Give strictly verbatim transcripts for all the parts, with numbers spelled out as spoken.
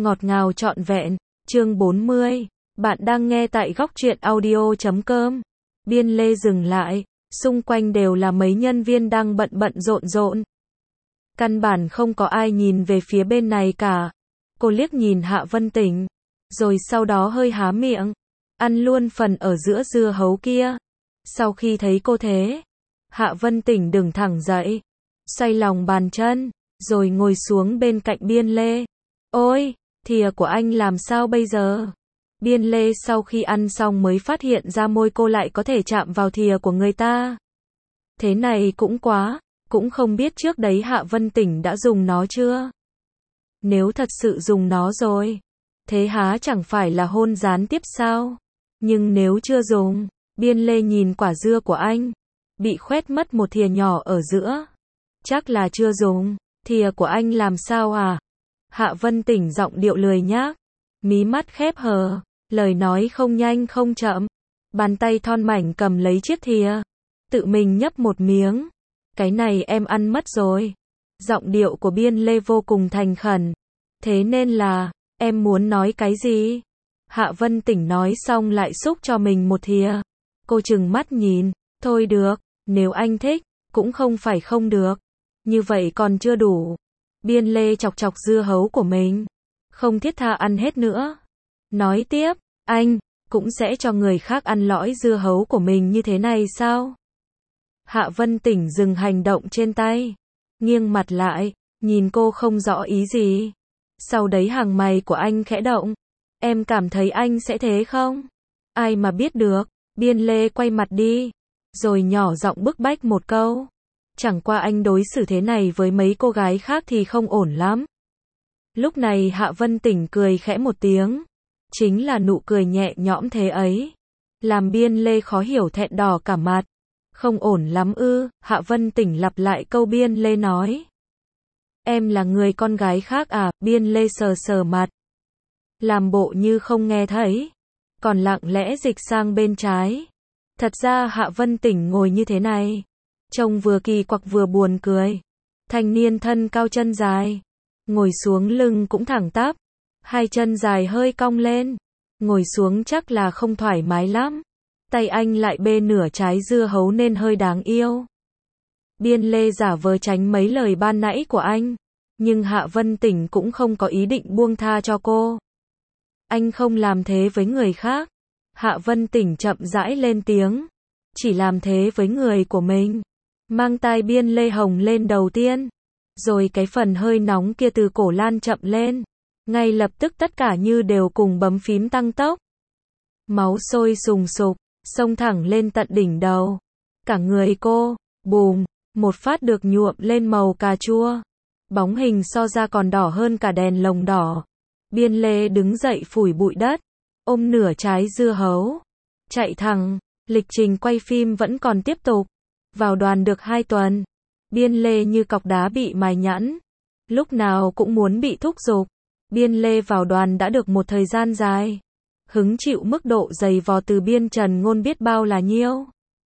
Ngọt ngào trọn vẹn, chương bốn mươi. Bạn đang nghe tại góc truyện audio chấm com. Biên Lê dừng lại, xung quanh đều là mấy nhân viên đang bận bận rộn rộn. Căn bản không có ai nhìn về phía bên này cả. Cô liếc nhìn Hạ Vân Tĩnh, rồi sau đó hơi há miệng, ăn luôn phần ở giữa dưa hấu kia. Sau khi thấy cô thế, Hạ Vân Tĩnh đứng thẳng dậy, xoay lòng bàn chân, rồi ngồi xuống bên cạnh Biên Lê. Ôi, thìa của anh làm sao bây giờ? Biên Lê sau khi ăn xong mới phát hiện ra môi cô lại có thể chạm vào thìa của người ta. Thế này cũng quá, cũng không biết trước đấy Hạ Vân Tĩnh đã dùng nó chưa? Nếu thật sự dùng nó rồi, thế há chẳng phải là hôn gián tiếp sao? Nhưng nếu chưa dùng, Biên Lê nhìn quả dưa của anh, bị khoét mất một thìa nhỏ ở giữa. Chắc là chưa dùng, thìa của anh làm sao à? Hạ Vân Tĩnh giọng điệu lười nhác, mí mắt khép hờ, lời nói không nhanh không chậm. Bàn tay thon mảnh cầm lấy chiếc thìa, tự mình nhấp một miếng. Cái này em ăn mất rồi. Giọng điệu của Biên Lê vô cùng thành khẩn. Thế nên là, em muốn nói cái gì? Hạ Vân Tĩnh nói xong lại xúc cho mình một thìa. Cô trừng mắt nhìn, thôi được, nếu anh thích, cũng không phải không được. Như vậy còn chưa đủ. Biên Lê chọc chọc dưa hấu của mình, không thiết tha ăn hết nữa. Nói tiếp, anh, cũng sẽ cho người khác ăn lõi dưa hấu của mình như thế này sao? Hạ Vân Tĩnh dừng hành động trên tay, nghiêng mặt lại, nhìn cô không rõ ý gì. Sau đấy hàng mày của anh khẽ động. Em cảm thấy anh sẽ thế không? Ai mà biết được. Biên Lê quay mặt đi, rồi nhỏ giọng bức bách một câu. Chẳng qua anh đối xử thế này với mấy cô gái khác thì không ổn lắm. Lúc này Hạ Vân Tĩnh cười khẽ một tiếng. Chính là nụ cười nhẹ nhõm thế ấy, làm Biên Lê khó hiểu thẹn đỏ cả mặt. Không ổn lắm ư? Hạ Vân Tĩnh lặp lại câu Biên Lê nói. Em là người con gái khác à? Biên Lê sờ sờ mặt, làm bộ như không nghe thấy, còn lặng lẽ dịch sang bên trái. Thật ra Hạ Vân Tĩnh ngồi như thế này, trông vừa kỳ quặc vừa buồn cười. Thanh niên thân cao chân dài, ngồi xuống lưng cũng thẳng tắp, hai chân dài hơi cong lên, ngồi xuống chắc là không thoải mái lắm. Tay anh lại bê nửa trái dưa hấu nên hơi đáng yêu. Biên Lê giả vờ tránh mấy lời ban nãy của anh, nhưng Hạ Vân Tĩnh cũng không có ý định buông tha cho cô. Anh không làm thế với người khác. Hạ Vân Tĩnh chậm rãi lên tiếng. Chỉ làm thế với người của mình. Mang tai Biên Lê hồng lên đầu tiên, rồi cái phần hơi nóng kia từ cổ lan chậm lên. Ngay lập tức tất cả như đều cùng bấm phím tăng tốc. Máu sôi sùng sục, xông thẳng lên tận đỉnh đầu. Cả người cô, bùm, một phát được nhuộm lên màu cà chua. Bóng hình so ra còn đỏ hơn cả đèn lồng đỏ. Biên Lê đứng dậy phủi bụi đất, ôm nửa trái dưa hấu, chạy thẳng. Lịch trình quay phim vẫn còn tiếp tục. Vào đoàn được hai tuần, Biên Lê như cọc đá bị mài nhẵn, lúc nào cũng muốn bị thúc giục. Biên Lê vào đoàn đã được một thời gian dài, hứng chịu mức độ dày vò từ Biên Trần Ngôn biết bao là nhiêu.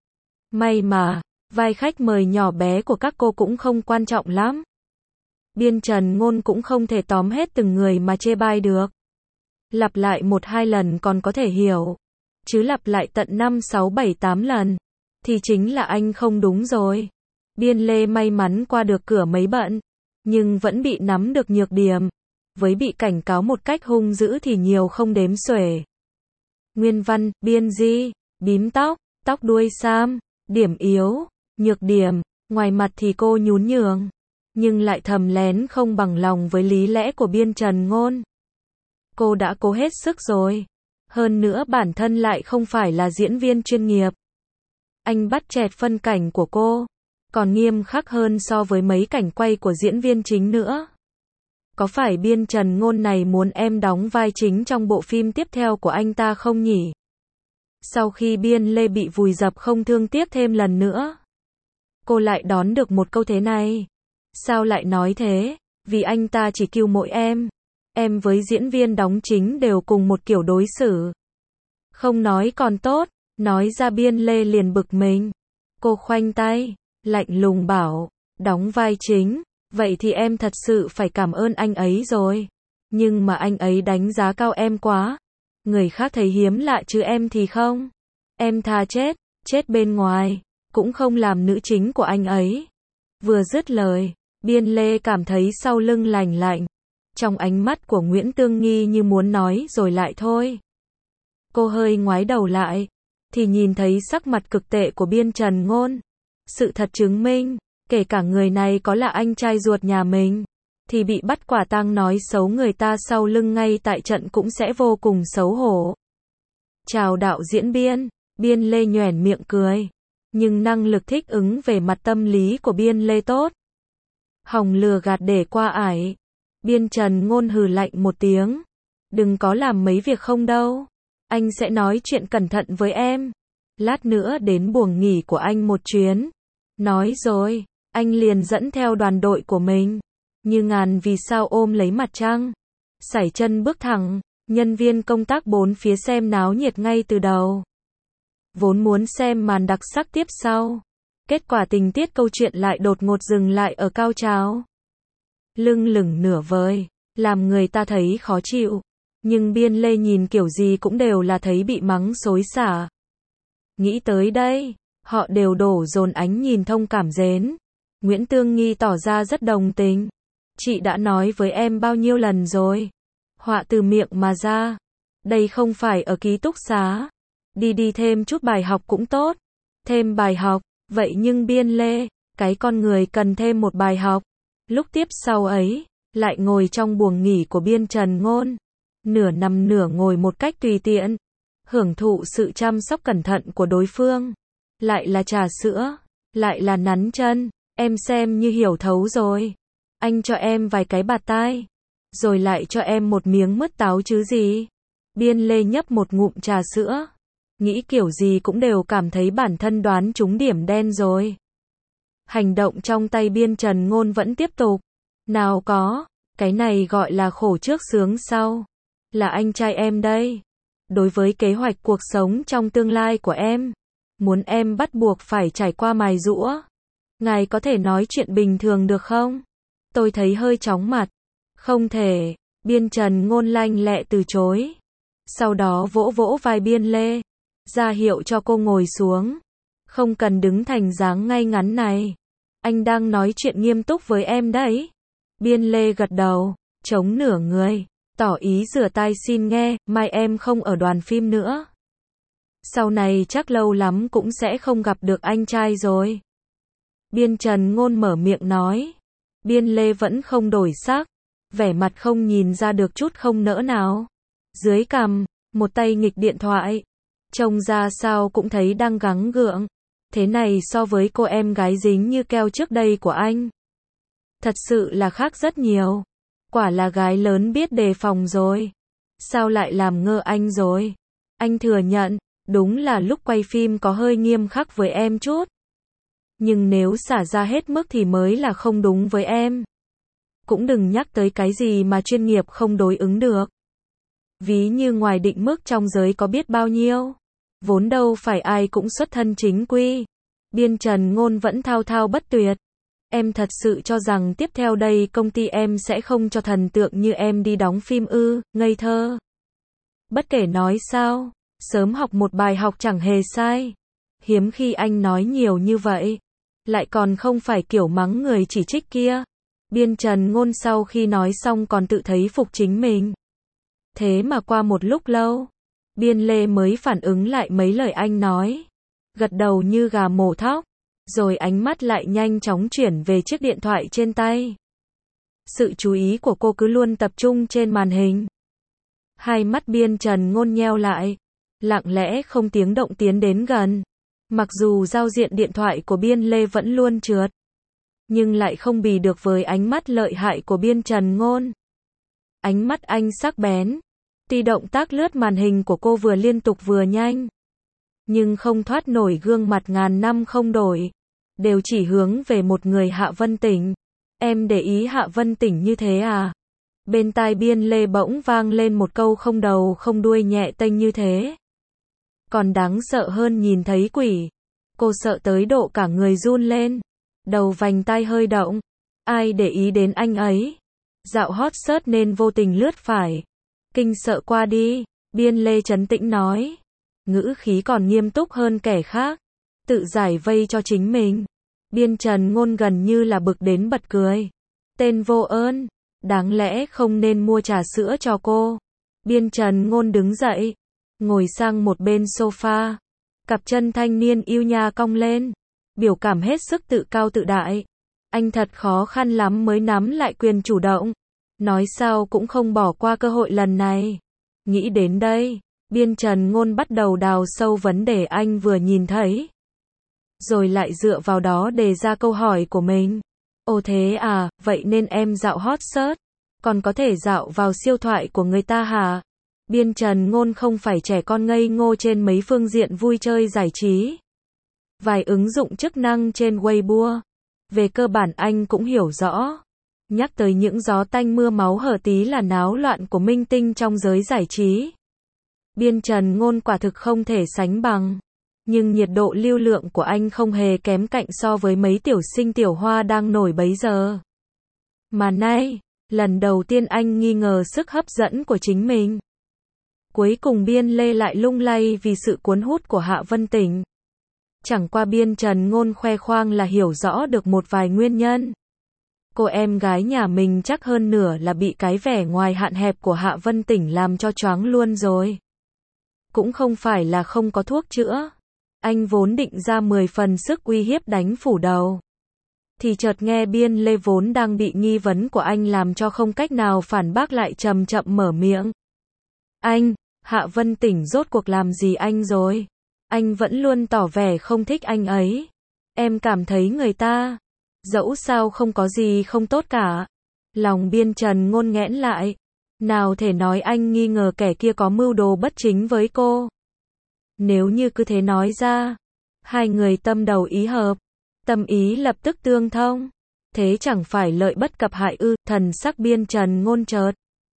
May mà, vai khách mời nhỏ bé của các cô cũng không quan trọng lắm. Biên Trần Ngôn cũng không thể tóm hết từng người mà chê bai được. Lặp lại một hai lần còn có thể hiểu, chứ lặp lại tận năm sáu bảy tám lần, thì chính là anh không đúng rồi. Biên Lê may mắn qua được cửa mấy bận, nhưng vẫn bị nắm được nhược điểm. Với bị cảnh cáo một cách hung dữ thì nhiều không đếm xuể. Nguyên văn, Biên Di, bím tóc, tóc đuôi sam, điểm yếu, nhược điểm, ngoài mặt thì cô nhún nhường, nhưng lại thầm lén không bằng lòng với lý lẽ của Biên Trần Ngôn. Cô đã cố hết sức rồi. Hơn nữa bản thân lại không phải là diễn viên chuyên nghiệp. Anh bắt chẹt phân cảnh của cô, còn nghiêm khắc hơn so với mấy cảnh quay của diễn viên chính nữa. Có phải Biên Trần Ngôn này muốn em đóng vai chính trong bộ phim tiếp theo của anh ta không nhỉ? Sau khi Biên Lê bị vùi dập không thương tiếc thêm lần nữa, cô lại đón được một câu thế này. Sao lại nói thế? Vì anh ta chỉ kiêu mỗi em. Em với diễn viên đóng chính đều cùng một kiểu đối xử. Không nói còn tốt, nói ra Biên Lê liền bực mình. Cô khoanh tay, lạnh lùng bảo, đóng vai chính, vậy thì em thật sự phải cảm ơn anh ấy rồi. Nhưng mà anh ấy đánh giá cao em quá. Người khác thấy hiếm lạ chứ em thì không. Em thà chết, chết bên ngoài, cũng không làm nữ chính của anh ấy. Vừa dứt lời, Biên Lê cảm thấy sau lưng lành lạnh. Trong ánh mắt của Nguyễn Tương Nghi như muốn nói rồi lại thôi. Cô hơi ngoái đầu lại, thì nhìn thấy sắc mặt cực tệ của Biên Trần Ngôn. Sự thật chứng minh, kể cả người này có là anh trai ruột nhà mình, thì bị bắt quả tang nói xấu người ta sau lưng ngay tại trận cũng sẽ vô cùng xấu hổ. Chào đạo diễn Biên, Biên Lê nhoẻn miệng cười. Nhưng năng lực thích ứng về mặt tâm lý của Biên Lê tốt. Hòng lừa gạt để qua ải. Biên Trần Ngôn hừ lạnh một tiếng. Đừng có làm mấy việc không đâu. Anh sẽ nói chuyện cẩn thận với em. Lát nữa đến buồng nghỉ của anh một chuyến. Nói rồi, anh liền dẫn theo đoàn đội của mình. Như ngàn vì sao ôm lấy mặt trăng. Sải chân bước thẳng, nhân viên công tác bốn phía xem náo nhiệt ngay từ đầu. Vốn muốn xem màn đặc sắc tiếp sau. Kết quả tình tiết câu chuyện lại đột ngột dừng lại ở cao trào. Lưng lửng nửa vời, làm người ta thấy khó chịu. Nhưng Biên Lê nhìn kiểu gì cũng đều là thấy bị mắng xối xả. Nghĩ tới đây, họ đều đổ dồn ánh nhìn thông cảm dến. Nguyễn Tương Nghi tỏ ra rất đồng tình. Chị đã nói với em bao nhiêu lần rồi. Họa từ miệng mà ra. Đây không phải ở ký túc xá. Đi đi thêm chút bài học cũng tốt. Thêm bài học, vậy nhưng Biên Lê, cái con người cần thêm một bài học. Lúc tiếp sau ấy, lại ngồi trong buồng nghỉ của Biên Trần Ngôn. Nửa nằm nửa ngồi một cách tùy tiện. Hưởng thụ sự chăm sóc cẩn thận của đối phương. Lại là trà sữa, lại là nắn chân. Em xem như hiểu thấu rồi. Anh cho em vài cái bạt tai. Rồi lại cho em một miếng mứt táo chứ gì. Biên Lê nhấp một ngụm trà sữa. Nghĩ kiểu gì cũng đều cảm thấy bản thân đoán trúng điểm đen rồi. Hành động trong tay Biên Trần Ngôn vẫn tiếp tục. Nào có, cái này gọi là khổ trước sướng sau. Là anh trai em đây. Đối với kế hoạch cuộc sống trong tương lai của em, muốn em bắt buộc phải trải qua mài giũa. Ngài có thể nói chuyện bình thường được không? Tôi thấy hơi chóng mặt. Không thể, Biên Trần Ngôn lanh lẹ từ chối. Sau đó vỗ vỗ vai Biên Lê, ra hiệu cho cô ngồi xuống. Không cần đứng thành dáng ngay ngắn này. Anh đang nói chuyện nghiêm túc với em đấy. Biên Lê gật đầu, chống nửa người, tỏ ý rửa tai xin nghe, mai em không ở đoàn phim nữa. Sau này chắc lâu lắm cũng sẽ không gặp được anh trai rồi. Biên Trần Ngôn mở miệng nói. Biên Lê vẫn không đổi sắc, vẻ mặt không nhìn ra được chút không nỡ nào. Dưới cằm, một tay nghịch điện thoại. Trông ra sao cũng thấy đang gắng gượng. Thế này so với cô em gái dính như keo trước đây của anh. Thật sự là khác rất nhiều. Quả là gái lớn biết đề phòng rồi. Sao lại làm ngơ anh rồi? Anh thừa nhận, đúng là lúc quay phim có hơi nghiêm khắc với em chút. Nhưng nếu xả ra hết mức thì mới là không đúng với em. Cũng đừng nhắc tới cái gì mà chuyên nghiệp không đối ứng được. Ví như ngoài định mức trong giới có biết bao nhiêu. Vốn đâu phải ai cũng xuất thân chính quy. Biên Trần Ngôn vẫn thao thao bất tuyệt. Em thật sự cho rằng tiếp theo đây công ty em sẽ không cho thần tượng như em đi đóng phim ư, ngây thơ. Bất kể nói sao, sớm học một bài học chẳng hề sai. Hiếm khi anh nói nhiều như vậy. Lại còn không phải kiểu mắng người chỉ trích kia. Biên Trần Ngôn sau khi nói xong còn tự thấy phục chính mình. Thế mà qua một lúc lâu, Biên Lê mới phản ứng lại mấy lời anh nói. Gật đầu như gà mổ thóc. Rồi ánh mắt lại nhanh chóng chuyển về chiếc điện thoại trên tay. Sự chú ý của cô cứ luôn tập trung trên màn hình. Hai mắt Biên Trần Ngôn nheo lại. Lặng lẽ không tiếng động tiến đến gần. Mặc dù giao diện điện thoại của Biên Lê vẫn luôn trượt. Nhưng lại không bì được với ánh mắt lợi hại của Biên Trần Ngôn. Ánh mắt anh sắc bén. Tuy động tác lướt màn hình của cô vừa liên tục vừa nhanh. Nhưng không thoát nổi gương mặt ngàn năm không đổi. Đều chỉ hướng về một người Hạ Vân Tĩnh. Em để ý Hạ Vân Tĩnh như thế à? Bên tai Biên Lê bỗng vang lên một câu không đầu không đuôi nhẹ tênh như thế. Còn đáng sợ hơn nhìn thấy quỷ. Cô sợ tới độ cả người run lên. Đầu vành tai hơi động. Ai để ý đến anh ấy? Dạo hot search nên vô tình lướt phải. Kinh sợ qua đi, Biên Lê trấn tĩnh nói. Ngữ khí còn nghiêm túc hơn kẻ khác. Tự giải vây cho chính mình. Biên Trần Ngôn gần như là bực đến bật cười. Tên vô ơn, đáng lẽ không nên mua trà sữa cho cô. Biên Trần Ngôn đứng dậy, ngồi sang một bên sofa. Cặp chân thanh niên yêu nha cong lên. Biểu cảm hết sức tự cao tự đại. Anh thật khó khăn lắm mới nắm lại quyền chủ động. Nói sao cũng không bỏ qua cơ hội lần này. Nghĩ đến đây, Biên Trần Ngôn bắt đầu đào sâu vấn đề anh vừa nhìn thấy. Rồi lại dựa vào đó đề ra câu hỏi của mình. Ồ thế à, vậy nên em dạo hot search, còn có thể dạo vào siêu thoại của người ta hả? Biên Trần Ngôn không phải trẻ con ngây ngô trên mấy phương diện vui chơi giải trí. Vài ứng dụng chức năng trên Weibo. Về cơ bản anh cũng hiểu rõ. Nhắc tới những gió tanh mưa máu hở tí là náo loạn của minh tinh trong giới giải trí. Biên Trần Ngôn quả thực không thể sánh bằng. Nhưng nhiệt độ lưu lượng của anh không hề kém cạnh so với mấy tiểu sinh tiểu hoa đang nổi bấy giờ. Mà nay, lần đầu tiên anh nghi ngờ sức hấp dẫn của chính mình. Cuối cùng Biên Lê lại lung lay vì sự cuốn hút của Hạ Vân Tĩnh. Chẳng qua Biên Trần Ngôn khoe khoang là hiểu rõ được một vài nguyên nhân. Cô em gái nhà mình chắc hơn nửa là bị cái vẻ ngoài hạn hẹp của Hạ Vân Tĩnh làm cho choáng luôn rồi. Cũng không phải là không có thuốc chữa. Anh vốn định ra mười phần sức uy hiếp đánh phủ đầu. Thì chợt nghe Biên Lê vốn đang bị nghi vấn của anh làm cho không cách nào phản bác lại chậm chậm mở miệng. Anh, Hạ Vân Tĩnh rốt cuộc làm gì anh rồi? Anh vẫn luôn tỏ vẻ không thích anh ấy. Em cảm thấy người ta, dẫu sao không có gì không tốt cả. Lòng Biên Trần Ngôn nghẽn lại. Nào thể nói anh nghi ngờ kẻ kia có mưu đồ bất chính với cô. Nếu như cứ thế nói ra, hai người tâm đầu ý hợp, tâm ý lập tức tương thông. Thế chẳng phải lợi bất cập hại ư? Thần sắc Biên Trần Ngôn chợt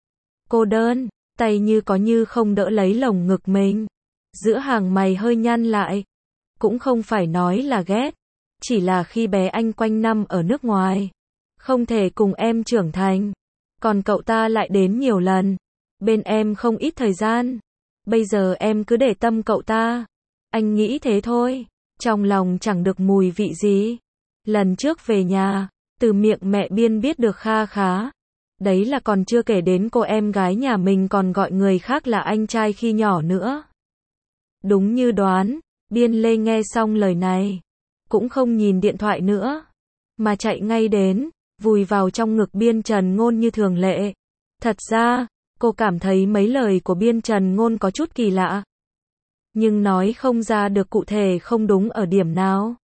cô đơn, tay như có như không đỡ lấy lồng ngực mình. Giữa hàng mày hơi nhăn lại. Cũng không phải nói là ghét, chỉ là khi bé anh quanh năm ở nước ngoài, không thể cùng em trưởng thành. Còn cậu ta lại đến nhiều lần, bên em không ít thời gian. Bây giờ em cứ để tâm cậu ta. Anh nghĩ thế thôi, trong lòng chẳng được mùi vị gì. Lần trước về nhà, từ miệng mẹ Biên biết được kha khá. Đấy là còn chưa kể đến cô em gái nhà mình còn gọi người khác là anh trai khi nhỏ nữa. Đúng như đoán, Biên Lê nghe xong lời này, cũng không nhìn điện thoại nữa, mà chạy ngay đến, vùi vào trong ngực Biên Trần Ngôn như thường lệ. Thật ra, cô cảm thấy mấy lời của Biên Trần Ngôn có chút kỳ lạ. Nhưng nói không ra được cụ thể không đúng ở điểm nào.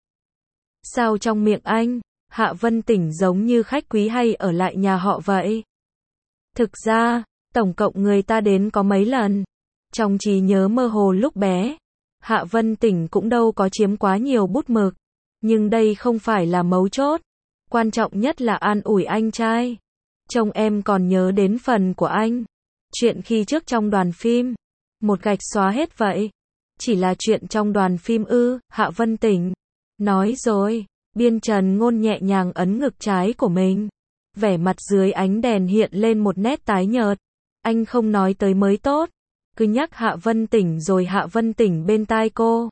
Sao trong miệng anh, Hạ Vân Tĩnh giống như khách quý hay ở lại nhà họ vậy? Thực ra, tổng cộng người ta đến có mấy lần. Trong trí nhớ mơ hồ lúc bé, Hạ Vân Tĩnh cũng đâu có chiếm quá nhiều bút mực. Nhưng đây không phải là mấu chốt. Quan trọng nhất là an ủi anh trai. Trông em còn nhớ đến phần của anh. Chuyện khi trước trong đoàn phim. Một gạch xóa hết vậy. Chỉ là chuyện trong đoàn phim ư? Hạ Vân Tĩnh nói rồi. Biên Trần Ngôn nhẹ nhàng ấn ngực trái của mình. Vẻ mặt dưới ánh đèn hiện lên một nét tái nhợt. Anh không nói tới mới tốt. Cứ nhắc Hạ Vân Tĩnh rồi Hạ Vân Tĩnh bên tai cô.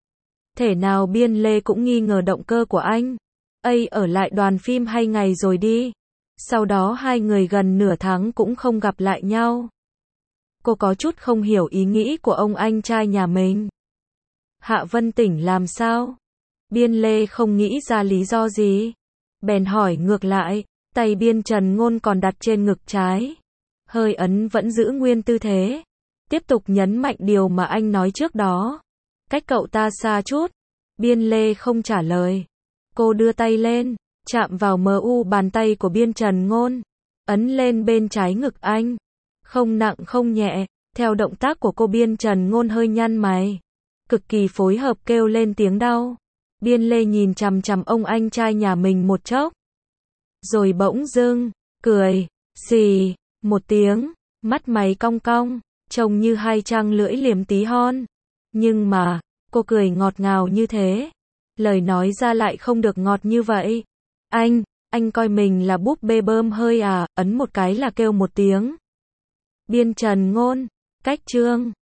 Thể nào Biên Lê cũng nghi ngờ động cơ của anh. Ây ở lại đoàn phim hai ngày rồi đi. Sau đó hai người gần nửa tháng cũng không gặp lại nhau. Cô có chút không hiểu ý nghĩ của ông anh trai nhà mình. Hạ Vân Tĩnh làm sao? Biên Lê không nghĩ ra lý do gì. Bèn hỏi ngược lại, tay Biên Trần Ngôn còn đặt trên ngực trái. Hơi ấn vẫn giữ nguyên tư thế. Tiếp tục nhấn mạnh điều mà anh nói trước đó. Cách cậu ta xa chút. Biên Lê không trả lời. Cô đưa tay lên, chạm vào mờ u bàn tay của Biên Trần Ngôn. Ấn lên bên trái ngực anh. Không nặng không nhẹ. Theo động tác của cô Biên Trần Ngôn hơi nhăn mày. Cực kỳ phối hợp kêu lên tiếng đau. Biên Lê nhìn chằm chằm ông anh trai nhà mình một chốc. Rồi bỗng dưng, cười, xì, một tiếng, mắt mày cong cong, trông như hai trang lưỡi liềm tí hon. Nhưng mà, cô cười ngọt ngào như thế. Lời nói ra lại không được ngọt như vậy. Anh, anh coi mình là búp bê bơm hơi à, ấn một cái là kêu một tiếng. Biên Trần Ngôn, cách chương